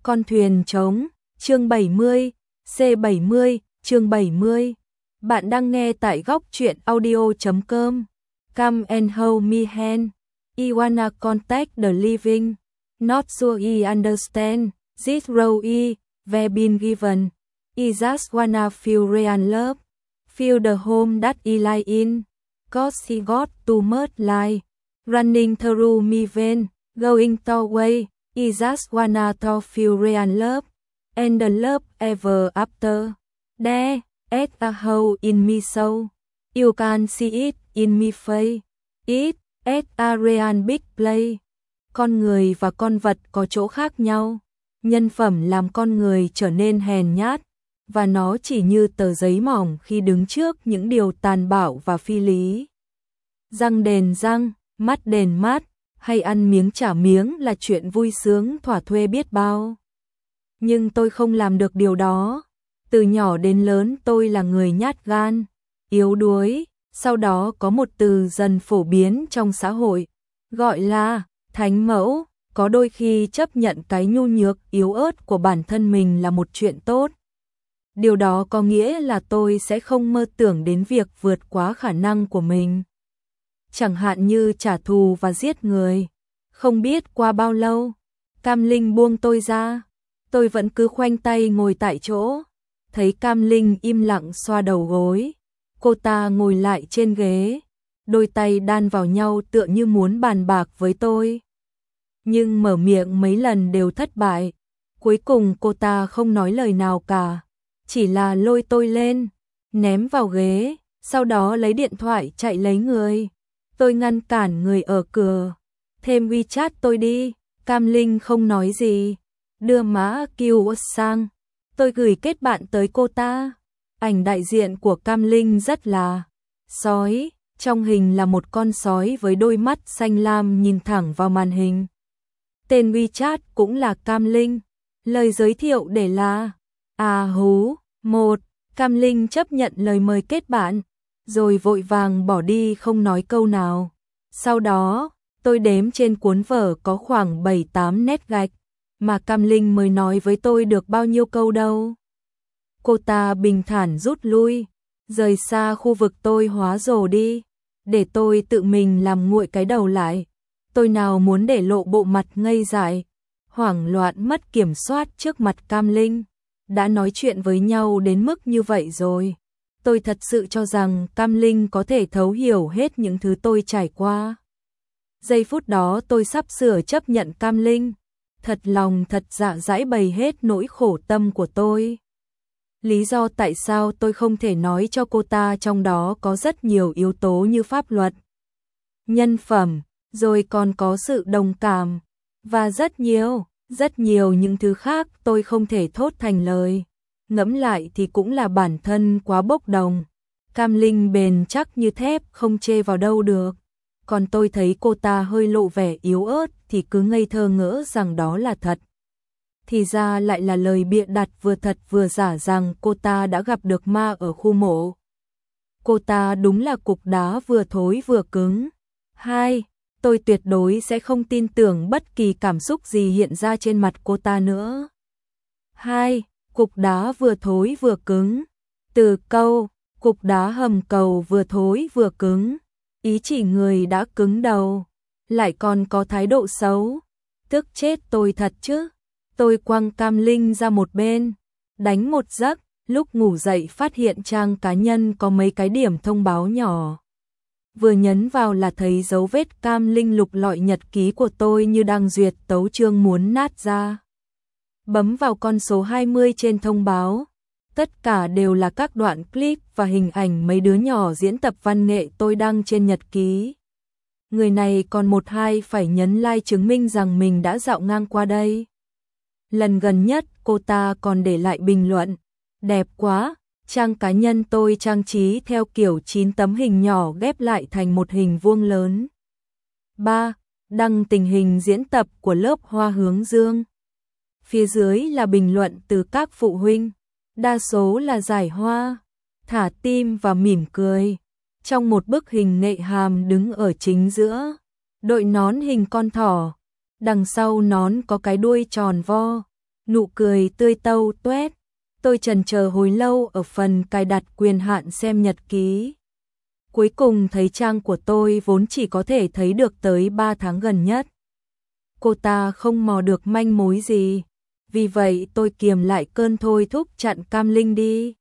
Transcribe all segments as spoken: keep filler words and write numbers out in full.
Con thuyền trống, chương bảy mươi, C bảy mươi, chương bảy mươi. Bạn đang nghe tại góc truyện audio chấm com. Come and hold me hand. I wanna contact the living. Not sure I understand. This role I, ve been given. I just wanna feel real love. Feel the home that I lie in. Cause he got too much life running through me vein. Going away. I just wanna to feel real love. And the love ever after. There, at a hole in me soul. You can see it in me face. It, at a real big play. Con người và con vật có chỗ khác nhau. Nhân phẩm làm con người trở nên hèn nhát, và nó chỉ như tờ giấy mỏng khi đứng trước những điều tàn bạo và phi lý. Răng đền răng, mắt đền mắt, hay ăn miếng trả miếng là chuyện vui sướng thỏa thuê biết bao. Nhưng tôi không làm được điều đó. Từ nhỏ đến lớn tôi là người nhát gan, yếu đuối. Sau đó có một từ dần phổ biến trong xã hội, gọi là thánh mẫu. Có đôi khi chấp nhận cái nhu nhược, yếu ớt của bản thân mình là một chuyện tốt. Điều đó có nghĩa là tôi sẽ không mơ tưởng đến việc vượt quá khả năng của mình. Chẳng hạn như trả thù và giết người. Không biết qua bao lâu, Cam Linh buông tôi ra. Tôi vẫn cứ khoanh tay ngồi tại chỗ. Thấy Cam Linh im lặng xoa đầu gối. Cô ta ngồi lại trên ghế, đôi tay đan vào nhau tựa như muốn bàn bạc với tôi. Nhưng mở miệng mấy lần đều thất bại. Cuối cùng cô ta không nói lời nào cả, chỉ là lôi tôi lên, ném vào ghế, sau đó lấy điện thoại chạy lấy người. Tôi ngăn cản người ở cửa. Thêm WeChat tôi đi. Cam Linh không nói gì, đưa mã quy rờ sang. Tôi gửi kết bạn tới cô ta. Ảnh đại diện của Cam Linh rất là sói. Trong hình là một con sói với đôi mắt xanh lam nhìn thẳng vào màn hình. Tên WeChat cũng là Cam Linh. Lời giới thiệu để là À hú, một. Cam Linh chấp nhận lời mời kết bạn, rồi vội vàng bỏ đi không nói câu nào. Sau đó, tôi đếm trên cuốn vở có khoảng bảy tám nét gạch, mà Cam Linh mới nói với tôi được bao nhiêu câu đâu. Cô ta bình thản rút lui, rời xa khu vực tôi hóa rồ đi, để tôi tự mình làm nguội cái đầu lại. Tôi nào muốn để lộ bộ mặt ngây dại, hoảng loạn mất kiểm soát trước mặt Cam Linh. Đã nói chuyện với nhau đến mức như vậy rồi. Tôi thật sự cho rằng Cam Linh có thể thấu hiểu hết những thứ tôi trải qua. Giây phút đó tôi sắp sửa chấp nhận Cam Linh, thật lòng thật dạ dãi bày hết nỗi khổ tâm của tôi. Lý do tại sao tôi không thể nói cho cô ta trong đó có rất nhiều yếu tố như pháp luật, nhân phẩm, rồi còn có sự đồng cảm, và rất nhiều, rất nhiều những thứ khác tôi không thể thốt thành lời. Ngẫm lại thì cũng là bản thân quá bốc đồng. Cam Linh bền chắc như thép không chê vào đâu được. Còn tôi thấy cô ta hơi lộ vẻ yếu ớt thì cứ ngây thơ ngỡ rằng đó là thật. Thì ra lại là lời bịa đặt vừa thật vừa giả rằng cô ta đã gặp được ma ở khu mộ. Cô ta đúng là cục đá vừa thối vừa cứng. Hai, tôi tuyệt đối sẽ không tin tưởng bất kỳ cảm xúc gì hiện ra trên mặt cô ta nữa. Hai, cục đá vừa thối vừa cứng. Từ câu, cục đá hầm cầu vừa thối vừa cứng, ý chỉ người đã cứng đầu, lại còn có thái độ xấu. Tức chết tôi thật chứ. Tôi quăng Cam Linh ra một bên, đánh một giấc, lúc ngủ dậy phát hiện trang cá nhân có mấy cái điểm thông báo nhỏ. Vừa nhấn vào là thấy dấu vết Cam Linh lục lọi nhật ký của tôi như đang duyệt tấu chương muốn nát ra. Bấm vào con số hai mươi trên thông báo. Tất cả đều là các đoạn clip và hình ảnh mấy đứa nhỏ diễn tập văn nghệ tôi đăng trên nhật ký. Người này còn một hai phải nhấn like chứng minh rằng mình đã dạo ngang qua đây. Lần gần nhất cô ta còn để lại bình luận. Đẹp quá, trang cá nhân tôi trang trí theo kiểu chín tấm hình nhỏ ghép lại thành một hình vuông lớn. ba. Đăng tình hình diễn tập của lớp Hoa Hướng Dương. Phía dưới là bình luận từ các phụ huynh. Đa số là giải hoa, thả tim và mỉm cười. Trong một bức hình nệ hàm đứng ở chính giữa, đội nón hình con thỏ. Đằng sau nón có cái đuôi tròn vo, Nụ cười tươi tâu toét. Tôi chần chờ hồi lâu ở phần cài đặt quyền hạn xem nhật ký. Cuối cùng thấy trang của tôi vốn chỉ có thể thấy được tới ba tháng gần nhất. Cô ta không mò được manh mối gì. Vì vậy tôi kiềm lại cơn thôi thúc chặn Cam Linh đi.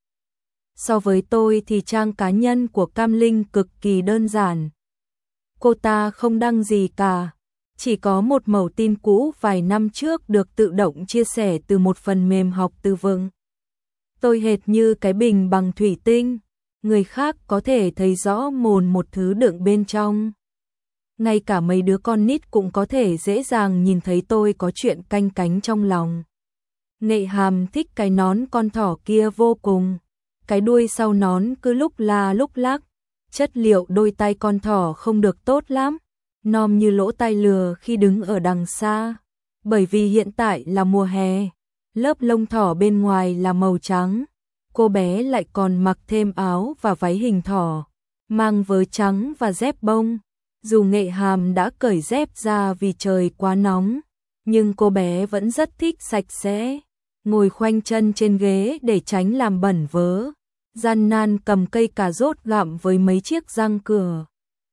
So với tôi thì trang cá nhân của Cam Linh cực kỳ đơn giản. Cô ta không đăng gì cả. Chỉ có một mẩu tin cũ vài năm trước được tự động chia sẻ từ một phần mềm học từ vựng. Tôi hệt như cái bình bằng thủy tinh. Người khác có thể thấy rõ mồn một thứ đựng bên trong. Ngay cả mấy đứa con nít cũng có thể dễ dàng nhìn thấy tôi có chuyện canh cánh trong lòng. Nghệ Hàm thích cái nón con thỏ kia vô cùng. Cái đuôi sau nón cứ lúc la lúc lắc. Chất liệu đôi tay con thỏ không được tốt lắm. Nom như lỗ tai lừa khi đứng ở đằng xa. Bởi vì hiện tại là mùa hè. Lớp lông thỏ bên ngoài là màu trắng. Cô bé lại còn mặc thêm áo và váy hình thỏ. Mang vớ trắng và dép bông. Dù Nghệ Hàm đã cởi dép ra vì trời quá nóng. Nhưng cô bé vẫn rất thích sạch sẽ. Ngồi khoanh chân trên ghế để tránh làm bẩn vớ. Gian nan cầm cây cà rốt gặm với mấy chiếc răng cửa.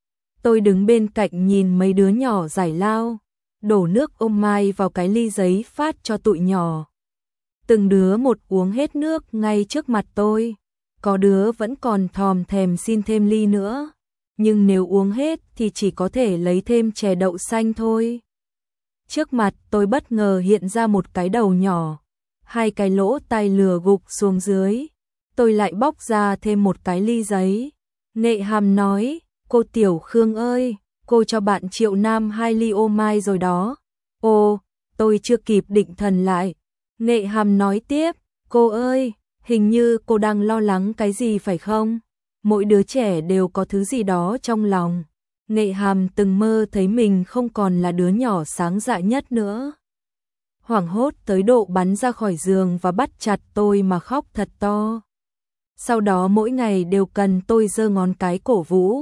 Tôi đứng bên cạnh nhìn mấy đứa nhỏ giải lao. Đổ nước ô mai vào cái ly giấy phát cho tụi nhỏ. Từng đứa một uống hết nước ngay trước mặt tôi. Có đứa vẫn còn thòm thèm xin thêm ly nữa. Nhưng nếu uống hết thì chỉ có thể lấy thêm chè đậu xanh thôi. Trước mặt tôi bất ngờ hiện ra một cái đầu nhỏ. Hai cái lỗ tai lừa gục xuống dưới. Tôi lại bóc ra thêm một cái ly giấy. Nghệ Hàm nói, cô Tiểu Khương ơi, cô cho bạn Triệu Nam hai ly ô mai rồi đó. Ồ, tôi chưa kịp định thần lại. Nghệ Hàm nói tiếp, cô ơi, hình như cô đang lo lắng cái gì phải không? Mỗi đứa trẻ đều có thứ gì đó trong lòng. Nghệ Hàm từng mơ thấy mình không còn là đứa nhỏ sáng dạ nhất nữa. Hoảng hốt tới độ bắn ra khỏi giường và bắt chặt tôi mà khóc thật to. Sau đó mỗi ngày đều cần tôi giơ ngón cái cổ vũ.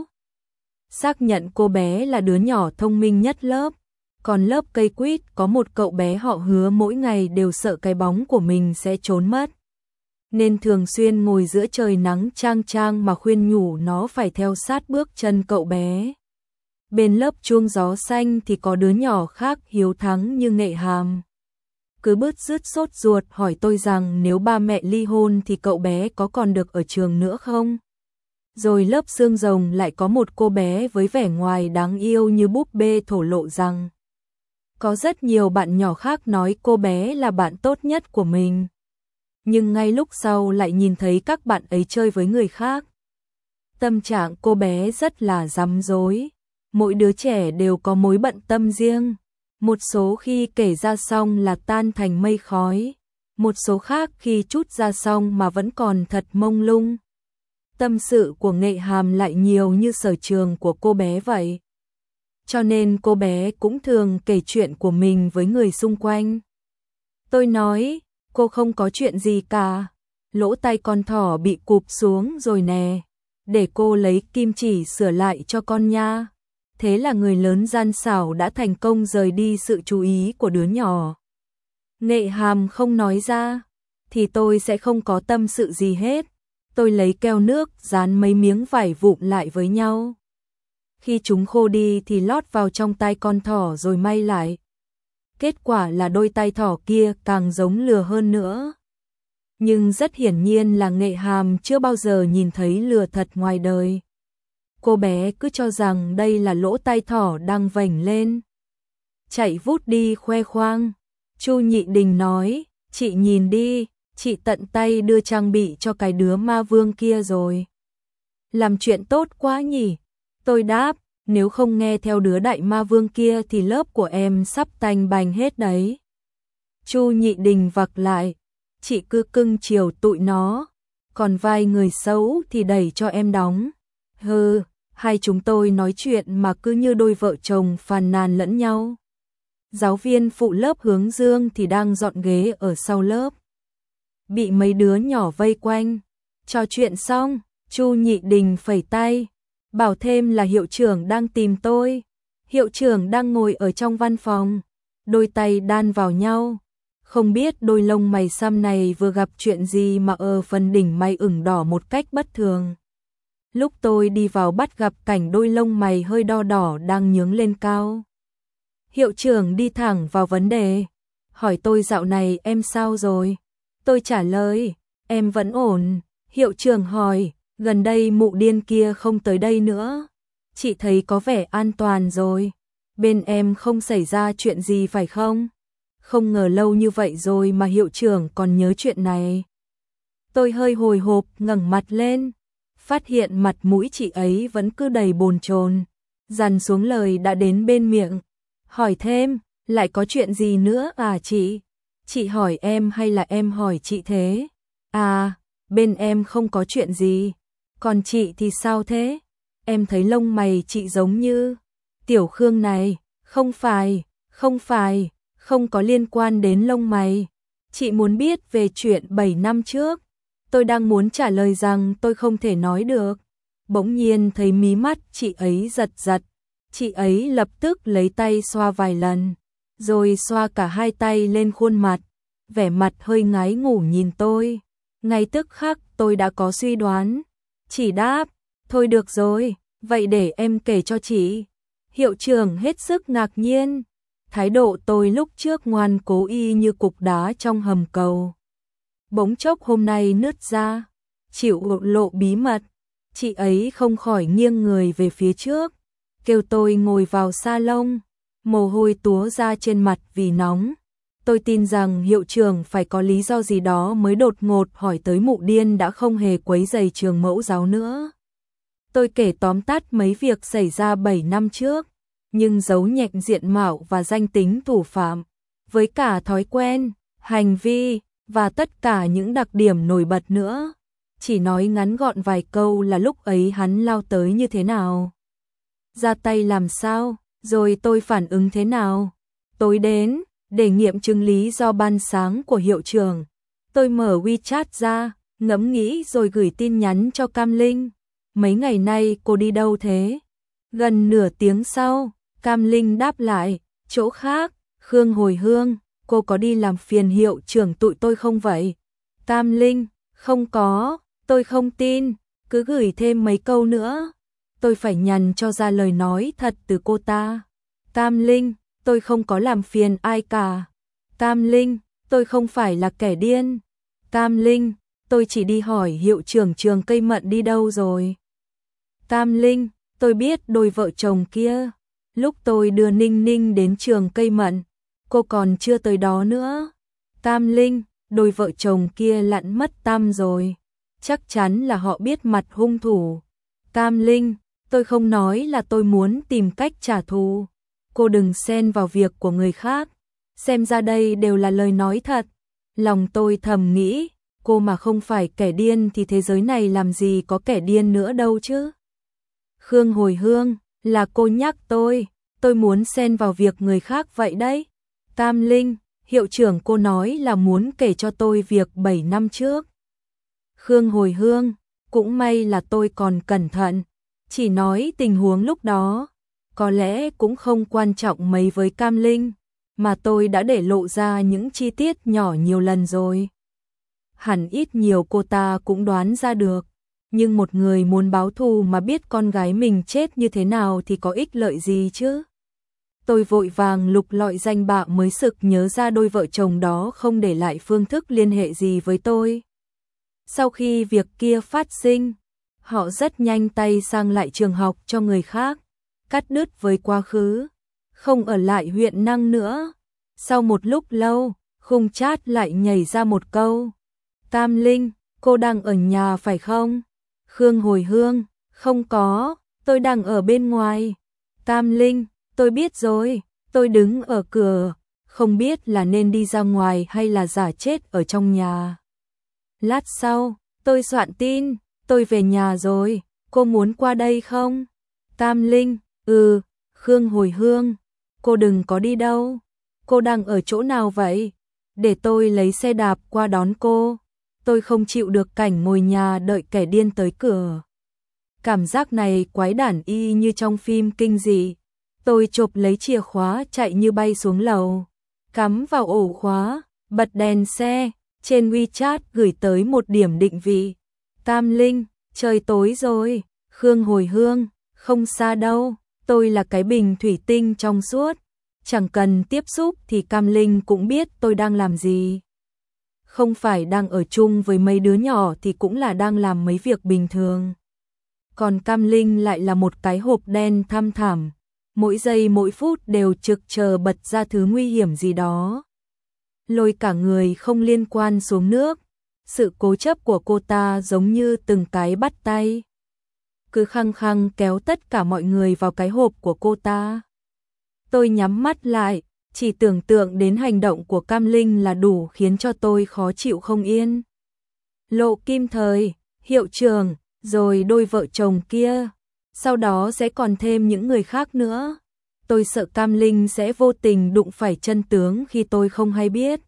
Xác nhận cô bé là đứa nhỏ thông minh nhất lớp. Còn lớp cây quýt có một cậu bé họ Hứa mỗi ngày đều sợ cái bóng của mình sẽ trốn mất. Nên thường xuyên ngồi giữa trời nắng chang chang mà khuyên nhủ nó phải theo sát bước chân cậu bé. Bên lớp chuông gió xanh thì có đứa nhỏ khác hiếu thắng như Nghệ Hàm. Cứ bứt rứt sốt ruột hỏi tôi rằng nếu ba mẹ ly hôn thì cậu bé có còn được ở trường nữa không? Rồi lớp xương rồng lại có một cô bé với vẻ ngoài đáng yêu như búp bê thổ lộ rằng có rất nhiều bạn nhỏ khác nói cô bé là bạn tốt nhất của mình. Nhưng ngay lúc sau lại nhìn thấy các bạn ấy chơi với người khác. Tâm trạng cô bé rất là rắm rối. Mỗi đứa trẻ đều có mối bận tâm riêng. Một số khi kể ra xong là tan thành mây khói. Một số khác khi trút ra xong mà vẫn còn thật mông lung. Tâm sự của Nghệ Hàm lại nhiều như sở trường của cô bé vậy. Cho nên cô bé cũng thường kể chuyện của mình với người xung quanh. Tôi nói, cô không có chuyện gì cả. Lỗ tai con thỏ bị cụp xuống rồi nè. Để cô lấy kim chỉ sửa lại cho con nha. Thế là người lớn gian xảo đã thành công rời đi sự chú ý của đứa nhỏ. Nghệ Hàm không nói ra, thì tôi sẽ không có tâm sự gì hết. Tôi lấy keo nước dán mấy miếng vải vụn lại với nhau. Khi chúng khô đi thì lót vào trong tay con thỏ rồi may lại. Kết quả là đôi tay thỏ kia càng giống lừa hơn nữa. Nhưng rất hiển nhiên là Nghệ Hàm chưa bao giờ nhìn thấy lừa thật ngoài đời. Cô bé cứ cho rằng đây là lỗ tai thỏ đang vểnh lên. Chạy vút đi khoe khoang. Chu Nhị Đình nói, chị nhìn đi, chị tận tay đưa trang bị cho cái đứa ma vương kia rồi. Làm chuyện tốt quá nhỉ. Tôi đáp, nếu không nghe theo đứa đại ma vương kia thì lớp của em sắp tanh bành hết đấy. Chu Nhị Đình vặc lại, chị cứ cưng chiều tụi nó, còn vai người xấu thì đẩy cho em đóng. Hừ, hai chúng tôi nói chuyện mà cứ như đôi vợ chồng phàn nàn lẫn nhau. Giáo viên phụ lớp Hướng Dương thì đang dọn ghế ở sau lớp. Bị mấy đứa nhỏ vây quanh. Trò chuyện xong, Chu Nhị Đình phẩy tay, bảo thêm là hiệu trưởng đang tìm tôi. Hiệu trưởng đang ngồi ở trong văn phòng, đôi tay đan vào nhau. Không biết đôi lông mày xăm này vừa gặp chuyện gì mà ở phần đỉnh mày ửng đỏ một cách bất thường. Lúc tôi đi vào bắt gặp cảnh đôi lông mày hơi đo đỏ đang nhướng lên cao. Hiệu trưởng đi thẳng vào vấn đề, hỏi tôi dạo này em sao rồi? Tôi trả lời, em vẫn ổn. Hiệu trưởng hỏi, gần đây mụ điên kia không tới đây nữa. Chị thấy có vẻ an toàn rồi. Bên em không xảy ra chuyện gì phải không? Không ngờ lâu như vậy rồi mà hiệu trưởng còn nhớ chuyện này. Tôi hơi hồi hộp ngẩng mặt lên, phát hiện mặt mũi chị ấy vẫn cứ đầy bồn chồn, dằn xuống lời đã đến bên miệng. Hỏi thêm, lại có chuyện gì nữa à chị? Chị hỏi em hay là em hỏi chị thế? À, bên em không có chuyện gì. Còn chị thì sao thế? Em thấy lông mày chị giống như Tiểu Khương này. Không phải, không phải, không có liên quan đến lông mày. Chị muốn biết về chuyện bảy năm trước. Tôi đang muốn trả lời rằng tôi không thể nói được. Bỗng nhiên thấy mí mắt chị ấy giật giật. Chị ấy lập tức lấy tay xoa vài lần, rồi xoa cả hai tay lên khuôn mặt, vẻ mặt hơi ngái ngủ nhìn tôi. Ngay tức khắc tôi đã có suy đoán. Chỉ đáp, thôi được rồi, vậy để em kể cho chị. Hiệu trưởng hết sức ngạc nhiên. Thái độ tôi lúc trước ngoan cố y như cục đá trong hầm cầu. Bỗng chốc hôm nay nứt ra, chịu lộ bí mật. Chị ấy không khỏi nghiêng người về phía trước, kêu tôi ngồi vào salon, mồ hôi túa ra trên mặt vì nóng. Tôi tin rằng hiệu trưởng phải có lý do gì đó mới đột ngột hỏi tới mụ điên đã không hề quấy rầy trường mẫu giáo nữa. Tôi kể tóm tắt mấy việc xảy ra bảy năm trước, nhưng giấu nhẹm diện mạo và danh tính thủ phạm, với cả thói quen, hành vi và tất cả những đặc điểm nổi bật nữa. Chỉ nói ngắn gọn vài câu là lúc ấy hắn lao tới như thế nào, ra tay làm sao, rồi tôi phản ứng thế nào. Tối đến, để nghiệm chứng lý do ban sáng của hiệu trưởng, tôi mở WeChat ra, ngẫm nghĩ rồi gửi tin nhắn cho Cam Linh. Mấy ngày nay cô đi đâu thế? Gần nửa tiếng sau, Cam Linh đáp lại, chỗ khác. Khương hồi hương, cô có đi làm phiền hiệu trưởng tụi tôi không vậy? Cam Linh, không có, tôi không tin, cứ gửi thêm mấy câu nữa. Tôi phải nhằn cho ra lời nói thật từ cô ta. Cam Linh, tôi không có làm phiền ai cả. Cam Linh, tôi không phải là kẻ điên. Cam Linh, tôi chỉ đi hỏi hiệu trưởng trường Cây Mận đi đâu rồi. Cam Linh, tôi biết đôi vợ chồng kia. Lúc tôi đưa Ninh Ninh đến trường Cây Mận, cô còn chưa tới đó nữa. Cam Linh, đôi vợ chồng kia lặn mất tăm rồi. Chắc chắn là họ biết mặt hung thủ. Cam Linh, tôi không nói là tôi muốn tìm cách trả thù. Cô đừng xen vào việc của người khác. Xem ra đây đều là lời nói thật. Lòng tôi thầm nghĩ, cô mà không phải kẻ điên thì thế giới này làm gì có kẻ điên nữa đâu chứ. Khương hồi hương, là cô nhắc tôi, tôi muốn xen vào việc người khác vậy đấy. Cam Linh, hiệu trưởng cô nói là muốn kể cho tôi việc bảy năm trước. Khương hồi hương, cũng may là tôi còn cẩn thận, chỉ nói tình huống lúc đó, có lẽ cũng không quan trọng mấy với Cam Linh, mà tôi đã để lộ ra những chi tiết nhỏ nhiều lần rồi. Hẳn ít nhiều cô ta cũng đoán ra được, nhưng một người muốn báo thù mà biết con gái mình chết như thế nào thì có ích lợi gì chứ. Tôi vội vàng lục lọi danh bạ mới sực nhớ ra đôi vợ chồng đó không để lại phương thức liên hệ gì với tôi. Sau khi việc kia phát sinh, họ rất nhanh tay sang lại trường học cho người khác, cắt đứt với quá khứ, không ở lại huyện Năng nữa. Sau một lúc lâu, khung chat lại nhảy ra một câu. Cam Linh, cô đang ở nhà phải không? Khương hồi hương, không có, tôi đang ở bên ngoài. Cam Linh, tôi biết rồi, tôi đứng ở cửa, không biết là nên đi ra ngoài hay là giả chết ở trong nhà. Lát sau, tôi soạn tin, tôi về nhà rồi, cô muốn qua đây không? Cam Linh, ừ. Khương hồi hương, cô đừng có đi đâu. Cô đang ở chỗ nào vậy? Để tôi lấy xe đạp qua đón cô. Tôi không chịu được cảnh ngồi nhà đợi kẻ điên tới cửa. Cảm giác này quái đản y như trong phim kinh dị. Tôi chộp lấy chìa khóa chạy như bay xuống lầu, cắm vào ổ khóa, Bật đèn xe, trên WeChat gửi tới một điểm định vị. Cam Linh, trời tối rồi. Khương hồi hương, không xa đâu, tôi là cái bình thủy tinh trong suốt. Chẳng cần tiếp xúc thì Cam Linh cũng biết tôi đang làm gì. Không phải đang ở chung với mấy đứa nhỏ thì cũng là đang làm mấy việc bình thường. Còn Cam Linh lại là một cái hộp đen thăm thẳm, mỗi giây mỗi phút đều trực chờ bật ra thứ nguy hiểm gì đó. Lôi cả người không liên quan xuống nước, sự cố chấp của cô ta giống như từng cái bắt tay. Cứ khăng khăng kéo tất cả mọi người vào cái hộp của cô ta. Tôi nhắm mắt lại, chỉ tưởng tượng đến hành động của Cam Linh là đủ khiến cho tôi khó chịu không yên. Lộ Kim Thời, hiệu trưởng, rồi đôi vợ chồng kia, sau đó sẽ còn thêm những người khác nữa. Tôi sợ Cam Linh sẽ vô tình đụng phải chân tướng khi tôi không hay biết.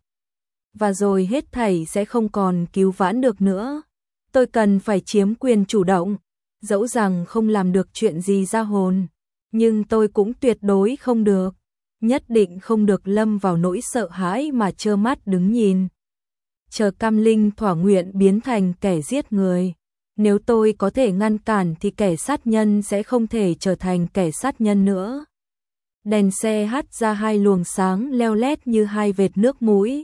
Và rồi hết thảy sẽ không còn cứu vãn được nữa. Tôi cần phải chiếm quyền chủ động, dẫu rằng không làm được chuyện gì ra hồn. Nhưng tôi cũng tuyệt đối không được, nhất định không được lâm vào nỗi sợ hãi mà trơ mắt đứng nhìn. Chờ Cam Linh thỏa nguyện biến thành kẻ giết người. Nếu tôi có thể ngăn cản thì kẻ sát nhân sẽ không thể trở thành kẻ sát nhân nữa. Đèn xe hắt ra hai luồng sáng leo lét như hai vệt nước mũi.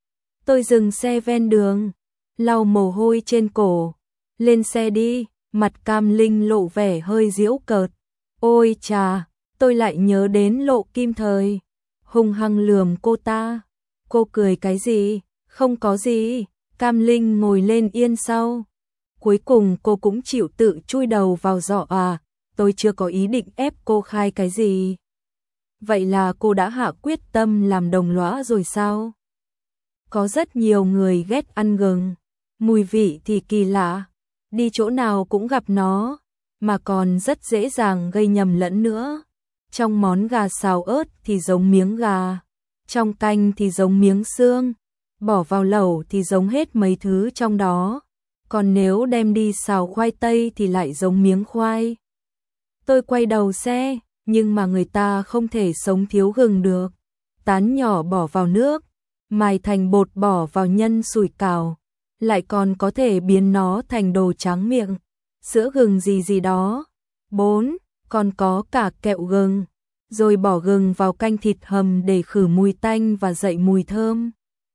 Tôi dừng xe ven đường, lau mồ hôi trên cổ. Lên xe đi, mặt Cam Linh lộ vẻ hơi giễu cợt. Ôi chà, tôi lại nhớ đến Lộ Kim Thời. Hung hăng lườm cô ta. Cô cười cái gì? Không có gì. Cam Linh ngồi lên yên sau. Cuối cùng cô cũng chịu tự chui đầu vào giỏ à. Tôi chưa có ý định ép cô khai cái gì. Vậy là cô đã hạ quyết tâm làm đồng lõa rồi sao? Có rất nhiều người ghét ăn gừng. Mùi vị thì kỳ lạ. Đi chỗ nào cũng gặp nó. Mà còn rất dễ dàng gây nhầm lẫn nữa. Trong món gà xào ớt thì giống miếng gà. Trong canh thì giống miếng xương. Bỏ vào lẩu thì giống hết mấy thứ trong đó. Còn nếu đem đi xào khoai tây thì lại giống miếng khoai. Tôi quay đầu xe, nhưng mà người ta không thể sống thiếu gừng được. Tán nhỏ bỏ vào nước, mài thành bột bỏ vào nhân sủi cảo, lại còn có thể biến nó thành đồ tráng miệng. Sữa gừng gì gì đó. bốn. Còn có cả kẹo gừng. Rồi bỏ gừng vào canh thịt hầm để khử mùi tanh và dậy mùi thơm.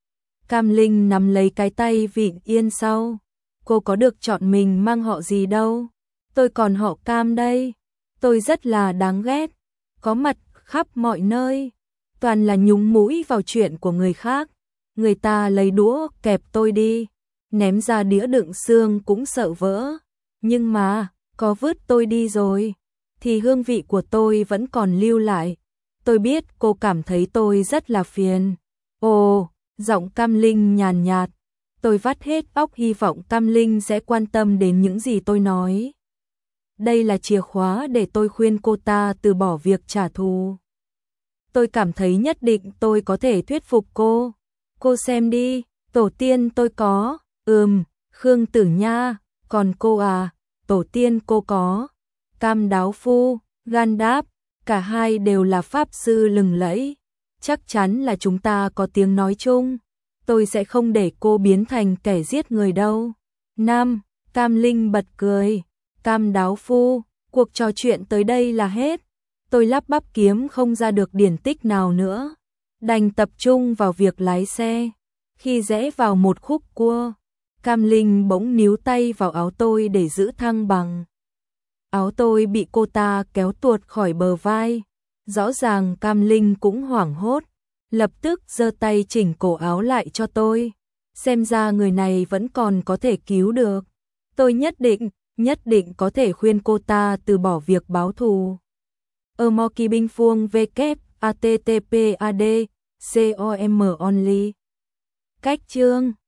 Cam Linh nắm lấy cái tay vịn yên sau. Cô có được chọn mình mang họ gì đâu. Tôi còn họ Cam đây. Tôi rất là đáng ghét. Có mặt khắp mọi nơi. Toàn là nhúng mũi vào chuyện của người khác. Người ta lấy đũa kẹp tôi đi. Ném ra đĩa đựng xương cũng sợ vỡ. Nhưng mà, có vứt tôi đi rồi, thì hương vị của tôi vẫn còn lưu lại. Tôi biết cô cảm thấy tôi rất là phiền. Ồ, giọng Cam Linh nhàn nhạt. Tôi vắt hết óc hy vọng Cam Linh sẽ quan tâm đến những gì tôi nói. Đây là chìa khóa để tôi khuyên cô ta từ bỏ việc trả thù. Tôi cảm thấy nhất định tôi có thể thuyết phục cô. Cô xem đi, tổ tiên tôi có, ừm, Khương Tử Nha, còn cô à, tổ tiên cô có, Cam Đáo Phu, Gan Đáp, cả hai đều là pháp sư lừng lẫy. Chắc chắn là chúng ta có tiếng nói chung. Tôi sẽ không để cô biến thành kẻ giết người đâu. Nam, Cam Linh bật cười. Cam Đáo Phu, cuộc trò chuyện tới đây là hết. Tôi lắp bắp kiếm không ra được điển tích nào nữa. Đành tập trung vào việc lái xe. Khi rẽ vào một khúc cua, Cam Linh bỗng níu tay vào áo tôi để giữ thăng bằng. Áo tôi bị cô ta kéo tuột khỏi bờ vai. Rõ ràng Cam Linh cũng hoảng hốt. Lập tức giơ tay chỉnh cổ áo lại cho tôi. Xem ra người này vẫn còn có thể cứu được. Tôi nhất định, nhất định có thể khuyên cô ta từ bỏ việc báo thù. Ở Mo Kỳ Binh Phuông W A T T P A D C O M only. Cách chương